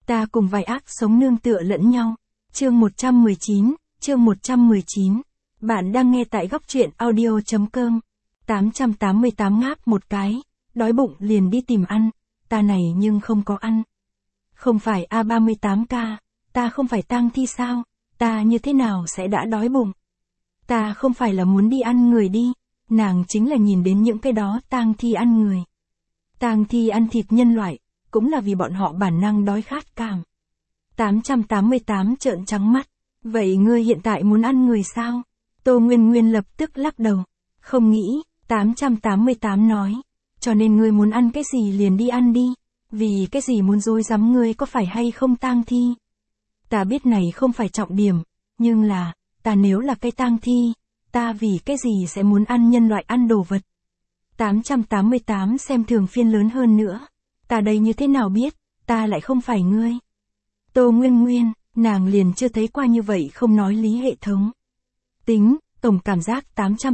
Ta cùng vài ác sống nương tựa lẫn nhau. Chương 119. Bạn đang nghe tại góc truyện audio.com. 888 ngáp một cái, đói bụng liền đi tìm ăn, ta này nhưng không có ăn. Không phải A38K, ta không phải tang thi sao, ta như thế nào sẽ đã đói bụng. Ta không phải là muốn đi ăn người đi, nàng chính là nhìn đến những cái đó tang thi ăn người. Tang thi ăn thịt nhân loại, cũng là vì bọn họ bản năng đói khát cảm. 888 trợn trắng mắt, vậy ngươi hiện tại muốn ăn người sao? Tô Nguyên Nguyên lập tức lắc đầu, không nghĩ. 888 nói, cho nên ngươi muốn ăn cái gì liền đi ăn đi, vì cái gì muốn dối rắm ngươi có phải hay không tang thi. Ta biết này không phải trọng điểm, nhưng là, ta nếu là cái tang thi, ta vì cái gì sẽ muốn ăn nhân loại ăn đồ vật. 888 xem thường phiên lớn hơn nữa, ta đây như thế nào biết, ta lại không phải ngươi. Tô Nguyên Nguyên, nàng liền chưa thấy qua như vậy không nói lý hệ thống. Tính, tổng cảm giác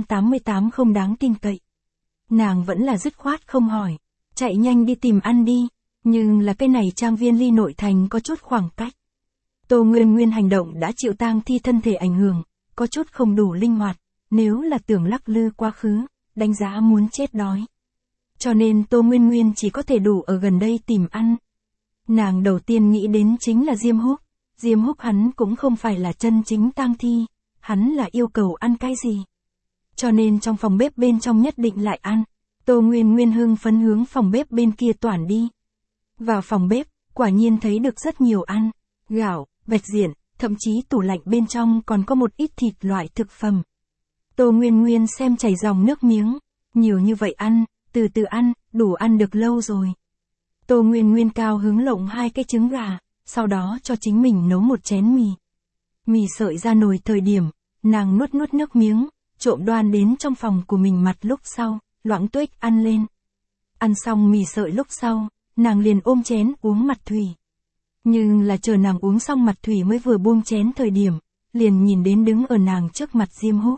888 không đáng tin cậy. Nàng vẫn là dứt khoát không hỏi, chạy nhanh đi tìm ăn đi, nhưng là cái này trang viên ly nội thành có chút khoảng cách. Tô Nguyên Nguyên hành động đã chịu tang thi thân thể ảnh hưởng, có chút không đủ linh hoạt, nếu là tưởng lắc lư quá khứ, đánh giá muốn chết đói. Cho nên Tô Nguyên Nguyên chỉ có thể đủ ở gần đây tìm ăn. Nàng đầu tiên nghĩ đến chính là Diêm Húc. Diêm Húc hắn cũng không phải là chân chính tang thi, hắn là yêu cầu ăn cái gì. Cho nên trong phòng bếp bên trong nhất định lại ăn. Tô Nguyên Nguyên hưng phấn hướng phòng bếp bên kia toản đi. Vào phòng bếp, quả nhiên thấy được rất nhiều ăn, gạo, bạch diện, thậm chí tủ lạnh bên trong còn có một ít thịt loại thực phẩm. Tô Nguyên Nguyên xem chảy dòng nước miếng, nhiều như vậy ăn, từ từ ăn, đủ ăn được lâu rồi. Tô Nguyên Nguyên cao hứng lộng 2 cái trứng gà, sau đó cho chính mình nấu một chén mì. Mì sợi ra nồi thời điểm, nàng nuốt nước miếng, trộm đoan đến trong phòng của mình mặt lúc sau, loãng tuếch ăn lên. Ăn xong mì sợi lúc sau, nàng liền ôm chén uống mặt thủy. Nhưng là chờ nàng uống xong mặt thủy mới vừa buông chén thời điểm, liền nhìn đến đứng ở nàng trước mặt Diêm Húc.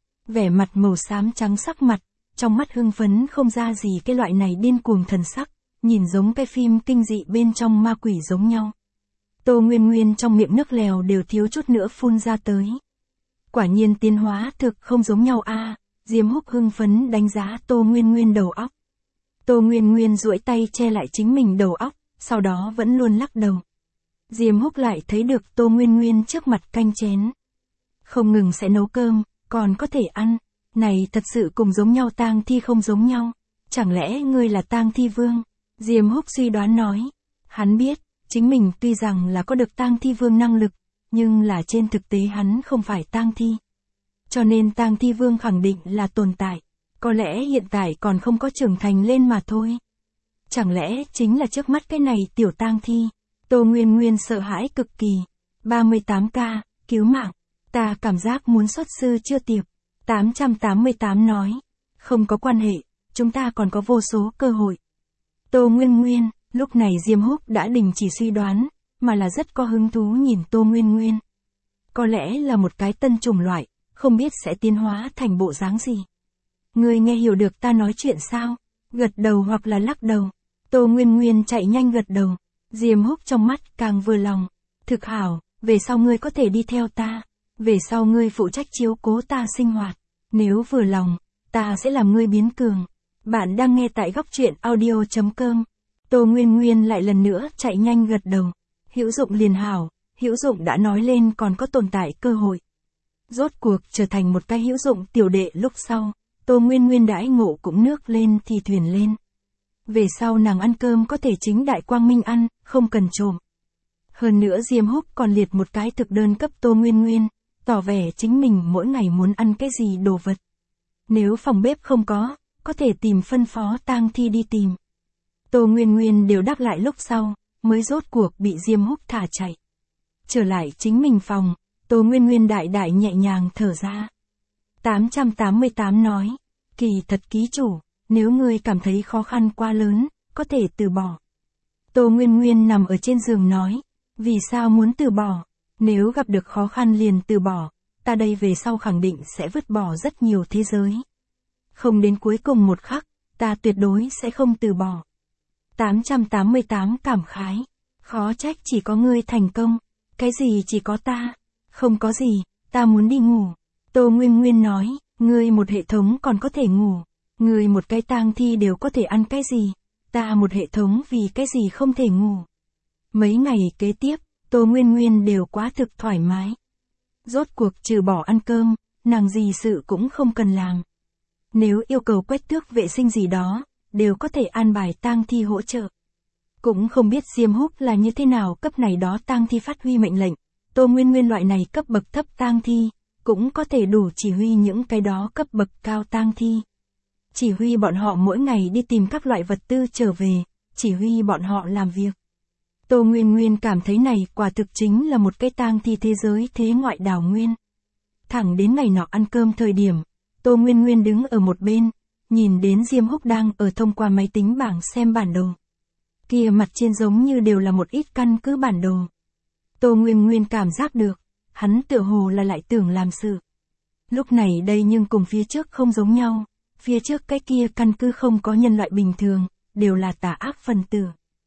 Vẻ mặt màu xám trắng sắc mặt, trong mắt hưng phấn không ra gì cái loại này điên cuồng thần sắc, nhìn giống cái phim kinh dị bên trong ma quỷ giống nhau. Tô Nguyên Nguyên trong miệng nước lèo đều thiếu chút nữa phun ra tới. Quả nhiên tiến hóa thực không giống nhau a. Diêm Húc hưng phấn đánh giá Tô Nguyên Nguyên đầu óc. Tô Nguyên Nguyên duỗi tay che lại chính mình đầu óc, sau đó vẫn luôn lắc đầu. Diêm Húc lại thấy được Tô Nguyên Nguyên trước mặt canh chén. Không ngừng sẽ nấu cơm, còn có thể ăn. Này thật sự cùng giống nhau tang thi không giống nhau. Chẳng lẽ ngươi là tang thi vương? Diêm Húc suy đoán nói. Hắn biết, chính mình tuy rằng là có được tang thi vương năng lực, nhưng là trên thực tế hắn không phải tang thi. Cho nên tang thi vương khẳng định là tồn tại, có lẽ hiện tại còn không có trưởng thành lên mà thôi. Chẳng lẽ chính là trước mắt cái này tiểu tang thi? Tô Nguyên Nguyên sợ hãi cực kỳ. 38K, cứu mạng, ta cảm giác muốn xuất sư chưa tiệp. 888 nói, không có quan hệ, chúng ta còn có vô số cơ hội. Tô Nguyên Nguyên, lúc này Diêm Húc đã đình chỉ suy đoán, mà là rất có hứng thú nhìn Tô Nguyên Nguyên. Có lẽ là một cái tân chủng loại, không biết sẽ tiến hóa thành bộ dáng gì. Ngươi nghe hiểu được ta nói chuyện sao? Gật đầu hoặc là lắc đầu. Tô Nguyên Nguyên chạy nhanh gật đầu. Diêm Húc trong mắt càng vừa lòng. Thực hảo, về sau ngươi có thể đi theo ta. Về sau ngươi phụ trách chiếu cố ta sinh hoạt. Nếu vừa lòng, ta sẽ làm ngươi biến cường. Bạn đang nghe tại góc truyện audio.com. Tô Nguyên Nguyên lại lần nữa chạy nhanh gật đầu. Hữu dụng liền hảo, hữu dụng đã nói lên còn có tồn tại cơ hội. Rốt cuộc trở thành một cái hữu dụng tiểu đệ lúc sau, Tô Nguyên Nguyên đãi ngộ cũng nước lên thì thuyền lên. Về sau nàng ăn cơm có thể chính đại quang minh ăn, không cần trộm. Hơn nữa Diêm Húc còn liệt một cái thực đơn cấp Tô Nguyên Nguyên, tỏ vẻ chính mình mỗi ngày muốn ăn cái gì đồ vật. Nếu phòng bếp không có thể tìm phân phó tang thi đi tìm. Tô Nguyên Nguyên đều đáp lại lúc sau, mới rốt cuộc bị Diêm Húc thả chạy. Trở lại chính mình phòng, Tô Nguyên Nguyên đại đại nhẹ nhàng thở ra. 888 nói, kỳ thật ký chủ, nếu ngươi cảm thấy khó khăn quá lớn, có thể từ bỏ. Tô Nguyên Nguyên nằm ở trên giường nói, vì sao muốn từ bỏ, nếu gặp được khó khăn liền từ bỏ, ta đây về sau khẳng định sẽ vứt bỏ rất nhiều thế giới. Không đến cuối cùng một khắc, ta tuyệt đối sẽ không từ bỏ. 888 cảm khái, Khó trách chỉ có ngươi thành công. Cái gì chỉ có ta? Không có gì, ta muốn đi ngủ. Tô Nguyên Nguyên nói, ngươi một hệ thống còn có thể ngủ. Ngươi một cái tang thi đều có thể ăn cái gì? Ta một hệ thống vì cái gì không thể ngủ? Mấy ngày kế tiếp, Tô Nguyên Nguyên đều quá thực thoải mái. Rốt cuộc trừ bỏ ăn cơm, nàng gì sự cũng không cần làm. Nếu yêu cầu quét tước vệ sinh gì đó, đều có thể an bài tang thi hỗ trợ. Cũng không biết Diêm Húc là như thế nào cấp này đó tang thi phát huy mệnh lệnh. Tô Nguyên Nguyên loại này cấp bậc thấp tang thi, cũng có thể đủ chỉ huy những cái đó cấp bậc cao tang thi. Chỉ huy bọn họ mỗi ngày đi tìm các loại vật tư trở về, chỉ huy bọn họ làm việc. Tô Nguyên Nguyên cảm thấy này quả thực chính là một cái tang thi thế giới thế ngoại đảo nguyên. Thẳng đến ngày nọ ăn cơm thời điểm, Tô Nguyên Nguyên đứng ở một bên, nhìn đến Diêm Húc đang ở thông qua máy tính bảng xem bản đồ. Kia mặt trên giống như đều là một ít căn cứ bản đồ. Tô Nguyên Nguyên cảm giác được, hắn tựa hồ là lại tưởng làm sự. Lúc này đây nhưng cùng phía trước không giống nhau, phía trước cái kia căn cứ không có nhân loại bình thường, đều là tà ác phần tử.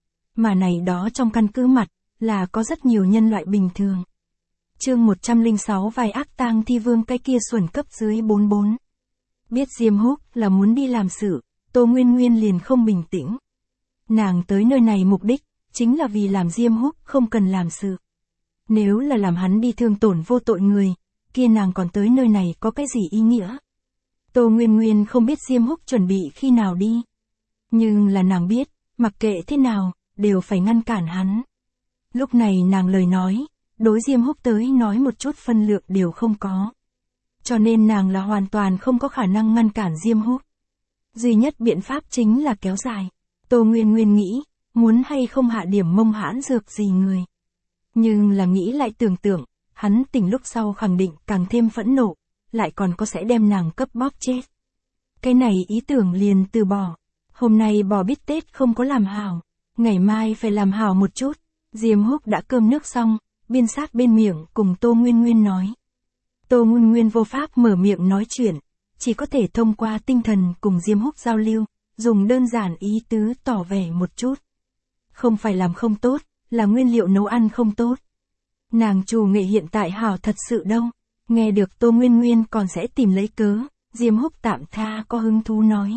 Mà này đó trong căn cứ mặt, là có rất nhiều nhân loại bình thường. Chương 106 vài ác tang thi vương cái kia xuẩn cấp dưới 44. Biết Diêm Húc là muốn đi làm sự, Tô Nguyên Nguyên liền không bình tĩnh. Nàng tới nơi này mục đích, chính là vì làm Diêm Húc không cần làm sự. Nếu là làm hắn đi thương tổn vô tội người, kia nàng còn tới nơi này có cái gì ý nghĩa? Tô Nguyên Nguyên không biết Diêm Húc chuẩn bị khi nào đi. Nhưng là nàng biết, mặc kệ thế nào, đều phải ngăn cản hắn. Lúc này nàng lời nói, đối Diêm Húc tới nói một chút phân lượng đều không có. Cho nên nàng là hoàn toàn không có khả năng ngăn cản Diêm Húc. Duy nhất biện pháp chính là kéo dài. Tô Nguyên Nguyên nghĩ, muốn hay không hạ điểm mông hãn dược gì người. Nhưng là nghĩ lại tưởng tượng, hắn tỉnh lúc sau khẳng định càng thêm phẫn nộ, lại còn có sẽ đem nàng cấp bóp chết. Cái này ý tưởng liền từ bỏ. Hôm nay bò bít tết không có làm hảo, ngày mai phải làm hảo một chút. Diêm Húc đã cơm nước xong, biên sát bên miệng cùng Tô Nguyên Nguyên nói. Tô Nguyên Nguyên vô pháp mở miệng nói chuyện, chỉ có thể thông qua tinh thần cùng Diêm Húc giao lưu, dùng đơn giản ý tứ tỏ vẻ một chút. Không phải làm không tốt, là nguyên liệu nấu ăn không tốt. Nàng chủ nghệ hiện tại hảo thật sự đâu. Nghe được Tô Nguyên Nguyên còn sẽ tìm lấy cớ, Diêm Húc tạm tha có hứng thú nói.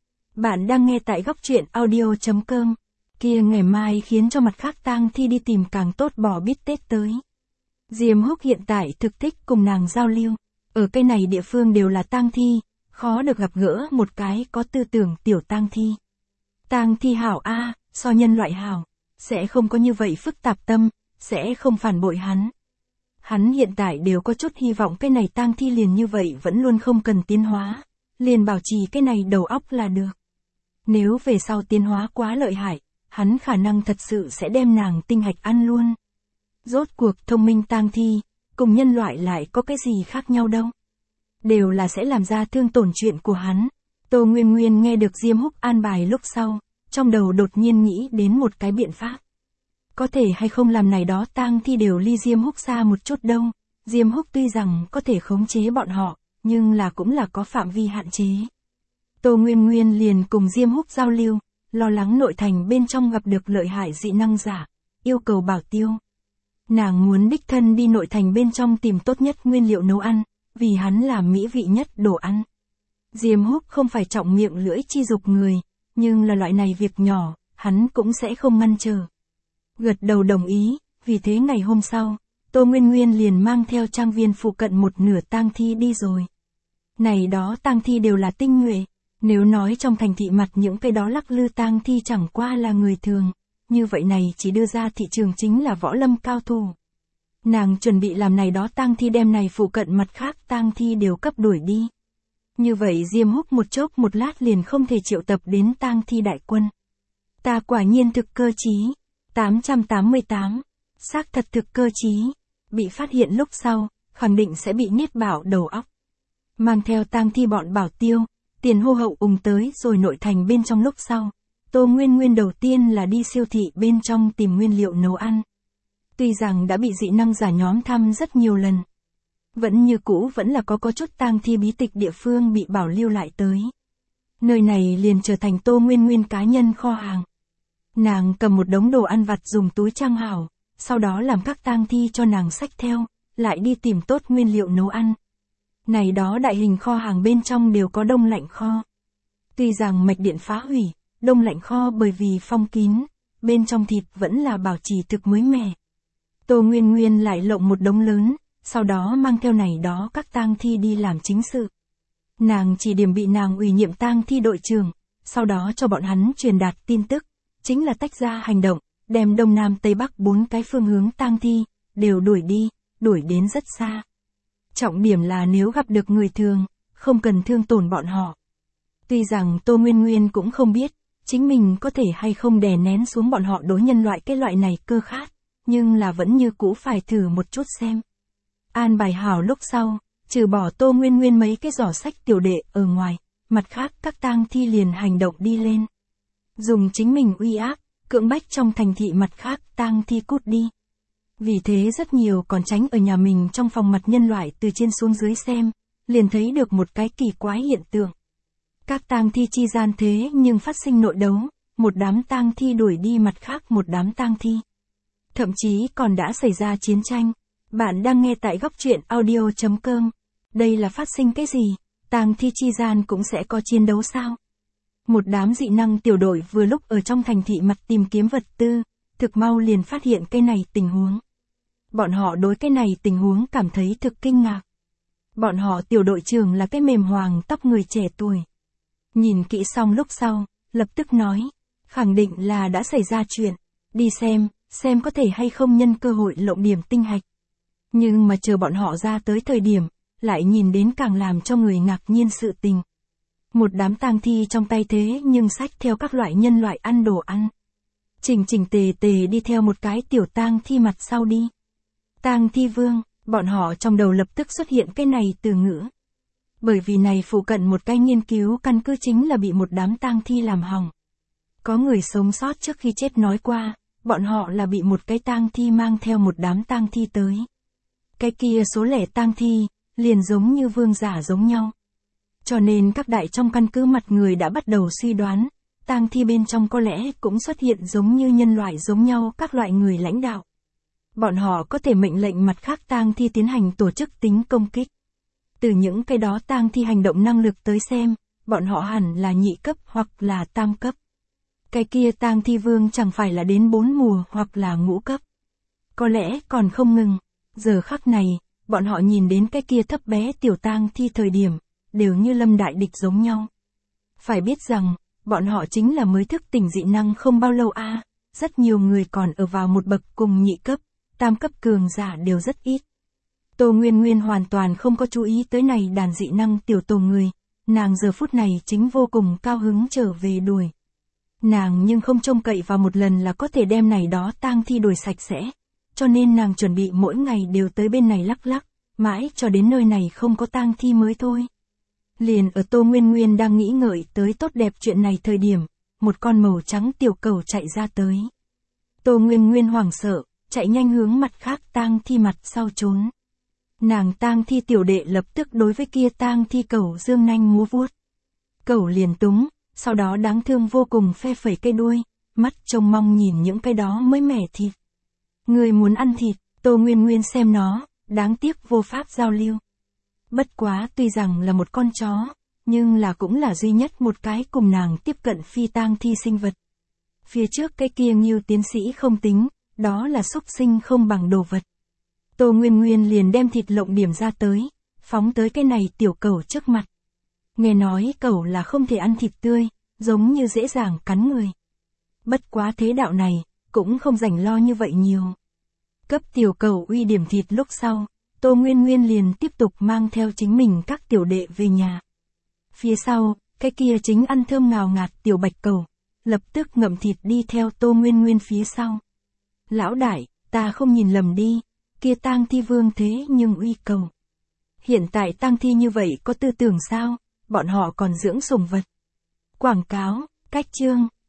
Bạn đang nghe tại góc truyện audio.com. Kia ngày mai khiến cho mặt khác tang thi đi tìm càng tốt bò bít tết tới. Diêm Húc hiện tại thực thích cùng nàng giao lưu. Ở cái này địa phương đều là tang thi, khó được gặp gỡ một cái có tư tưởng tiểu tang thi. Tang thi hảo a, so nhân loại hảo, sẽ không có như vậy phức tạp tâm, sẽ không phản bội hắn. Hắn hiện tại đều có chút hy vọng cái này tang thi liền như vậy vẫn luôn không cần tiến hóa, liền bảo trì cái này đầu óc là được. Nếu về sau tiến hóa quá lợi hại, hắn khả năng thật sự sẽ đem nàng tinh hạch ăn luôn. Rốt cuộc thông minh tang thi, cùng nhân loại lại có cái gì khác nhau đâu. Đều là sẽ làm ra thương tổn chuyện của hắn. Tô Nguyên Nguyên nghe được Diêm Húc an bài lúc sau, trong đầu đột nhiên nghĩ đến một cái biện pháp. Có thể hay không làm này đó tang thi đều ly Diêm Húc xa một chút đâu. Diêm Húc tuy rằng có thể khống chế bọn họ, nhưng là cũng là có phạm vi hạn chế. Tô Nguyên Nguyên liền cùng Diêm Húc giao lưu, lo lắng nội thành bên trong gặp được lợi hại dị năng giả, yêu cầu bảo tiêu. Nàng muốn đích thân đi nội thành bên trong tìm tốt nhất nguyên liệu nấu ăn, vì hắn làm mỹ vị nhất đồ ăn. Diêm Húc không phải trọng miệng lưỡi chi dục người, nhưng là loại này việc nhỏ, hắn cũng sẽ không ngăn trở. Gật đầu đồng ý, vì thế ngày hôm sau, Tô Nguyên Nguyên liền mang theo trang viên phụ cận một nửa tang thi đi rồi. Này đó tang thi đều là tinh nhuệ, nếu nói trong thành thị mặt những cái đó lắc lư tang thi chẳng qua là người thường, như vậy này chỉ đưa ra thị trường chính là võ lâm cao thủ. Nàng chuẩn bị làm này đó tang thi đem này phụ cận mặt khác tang thi đều cấp đuổi đi. Như vậy Diêm Húc một chốc một lát liền không thể triệu tập đến tang thi đại quân. Ta quả nhiên thực cơ trí. 888. Xác thật thực cơ trí. Bị phát hiện lúc sau, khẳng định sẽ bị niết bảo đầu óc. Mang theo tang thi bọn bảo tiêu, tiền hô hậu ùng tới rồi nội thành bên trong lúc sau. Tô Nguyên Nguyên đầu tiên là đi siêu thị bên trong tìm nguyên liệu nấu ăn. Tuy rằng đã bị dị năng giả nhóm thăm rất nhiều lần. Vẫn như cũ vẫn là có chút tang thi bí tịch địa phương bị bảo lưu lại tới. Nơi này liền trở thành Tô Nguyên Nguyên cá nhân kho hàng. Nàng cầm một đống đồ ăn vặt dùng túi trang hảo, sau đó làm các tang thi cho nàng xách theo, lại đi tìm tốt nguyên liệu nấu ăn. Này đó đại hình kho hàng bên trong đều có đông lạnh kho. Tuy rằng mạch điện phá hủy, đông lạnh kho bởi vì phong kín, bên trong thịt vẫn là bảo trì thực mới mẻ. Tô Nguyên Nguyên lại lộng một đống lớn, sau đó mang theo này đó các tang thi đi làm chính sự. Nàng chỉ điểm bị nàng ủy nhiệm tang thi đội trưởng, sau đó cho bọn hắn truyền đạt tin tức, chính là tách ra hành động, đem đông nam tây bắc 4 cái phương hướng tang thi, đều đuổi đi, đuổi đến rất xa. Trọng điểm là nếu gặp được người thường, không cần thương tổn bọn họ. Tuy rằng Tô Nguyên Nguyên cũng không biết, chính mình có thể hay không đè nén xuống bọn họ đối nhân loại cái loại này cơ khát, nhưng là vẫn như cũ phải thử một chút xem. An bài hảo lúc sau, trừ bỏ Tô Nguyên Nguyên mấy cái giỏ sách tiểu đệ ở ngoài, mặt khác các tang thi liền hành động đi lên. Dùng chính mình uy áp, cưỡng bách trong thành thị mặt khác tang thi cút đi. Vì thế rất nhiều còn tránh ở nhà mình trong phòng mặt nhân loại từ trên xuống dưới xem, liền thấy được một cái kỳ quái hiện tượng. Các tang thi chi gian thế nhưng phát sinh nội đấu, một đám tang thi đuổi đi mặt khác một đám tang thi. Thậm chí còn đã xảy ra chiến tranh. Bạn đang nghe tại góc truyện audio.com. Đây là phát sinh cái gì? Tang thi chi gian cũng sẽ có chiến đấu sao? Một đám dị năng tiểu đội vừa lúc ở trong thành thị mặt tìm kiếm vật tư, thực mau liền phát hiện cái này tình huống. Bọn họ đối cái này tình huống cảm thấy thực kinh ngạc. Bọn họ tiểu đội trưởng là cái mềm hoàng tóc người trẻ tuổi. Nhìn kỹ xong lúc sau, lập tức nói, khẳng định là đã xảy ra chuyện, đi xem có thể hay không nhân cơ hội lộng điểm tinh hạch. Nhưng mà chờ bọn họ ra tới thời điểm, lại nhìn đến càng làm cho người ngạc nhiên sự tình. Một đám tang thi trong tay thế nhưng xách theo các loại nhân loại ăn đồ ăn. Chỉnh tề đi theo một cái tiểu tang thi mặt sau đi. Tang thi vương, bọn họ trong đầu lập tức xuất hiện cái này từ ngữ. Bởi vì này phụ cận một cái nghiên cứu căn cứ chính là bị một đám tang thi làm hỏng. Có người sống sót trước khi chết nói qua, bọn họ là bị một cái tang thi mang theo một đám tang thi tới. Cái kia số lẻ tang thi, liền giống như vương giả giống nhau. Cho nên các đại trong căn cứ mặt người đã bắt đầu suy đoán, tang thi bên trong có lẽ cũng xuất hiện giống như nhân loại giống nhau các loại người lãnh đạo. Bọn họ có thể mệnh lệnh mặt khác tang thi tiến hành tổ chức tính công kích. Từ những cái đó tang thi hành động năng lực tới xem, bọn họ hẳn là nhị cấp hoặc là tam cấp. Cái kia tang thi vương chẳng phải là đến 4 mùa hoặc là ngũ cấp. Có lẽ còn không ngừng. Giờ khắc này, bọn họ nhìn đến cái kia thấp bé tiểu tang thi thời điểm, đều như lâm đại địch giống nhau. Phải biết rằng, bọn họ chính là mới thức tỉnh dị năng không bao lâu rất nhiều người còn ở vào một bậc cùng nhị cấp, tam cấp cường giả đều rất ít. Tô Nguyên Nguyên hoàn toàn không có chú ý tới này đàn dị năng tiểu tổ người, nàng giờ phút này chính vô cùng cao hứng trở về đuổi. Nàng nhưng không trông cậy vào một lần là có thể đem này đó tang thi đuổi sạch sẽ, cho nên nàng chuẩn bị mỗi ngày đều tới bên này lắc lắc, mãi cho đến nơi này không có tang thi mới thôi. Liền ở Tô Nguyên Nguyên đang nghĩ ngợi tới tốt đẹp chuyện này thời điểm, một con màu trắng tiểu cẩu chạy ra tới. Tô Nguyên Nguyên hoảng sợ, chạy nhanh hướng mặt khác tang thi mặt sau trốn. Nàng tang thi tiểu đệ lập tức đối với kia tang thi cẩu dương nanh múa vuốt. Cẩu liền túng, sau đó đáng thương vô cùng phe phẩy cây đuôi, mắt trông mong nhìn những cái đó mới mẻ thịt. Người muốn ăn thịt, Tô Nguyên Nguyên xem nó, đáng tiếc vô pháp giao lưu. Bất quá tuy rằng là một con chó, nhưng là cũng là duy nhất một cái cùng nàng tiếp cận phi tang thi sinh vật. Phía trước cái kia Ngưu tiến sĩ không tính, đó là súc sinh không bằng đồ vật. Tô Nguyên Nguyên liền đem thịt lộng điểm ra tới, phóng tới cái này tiểu cẩu trước mặt. Nghe nói cẩu là không thể ăn thịt tươi, giống như dễ dàng cắn người. Bất quá thế đạo này, cũng không rảnh lo như vậy nhiều. Cấp tiểu cẩu uy điểm thịt lúc sau, Tô Nguyên Nguyên liền tiếp tục mang theo chính mình các tiểu đệ về nhà. Phía sau, cái kia chính ăn thơm ngào ngạt tiểu bạch cẩu, lập tức ngậm thịt đi theo Tô Nguyên Nguyên phía sau. Lão đại, ta không nhìn lầm đi, kia tang thi vương thế nhưng uy cẩu. Hiện tại tang thi như vậy có tư tưởng sao, bọn họ còn dưỡng sủng vật. Quảng cáo, cách chương.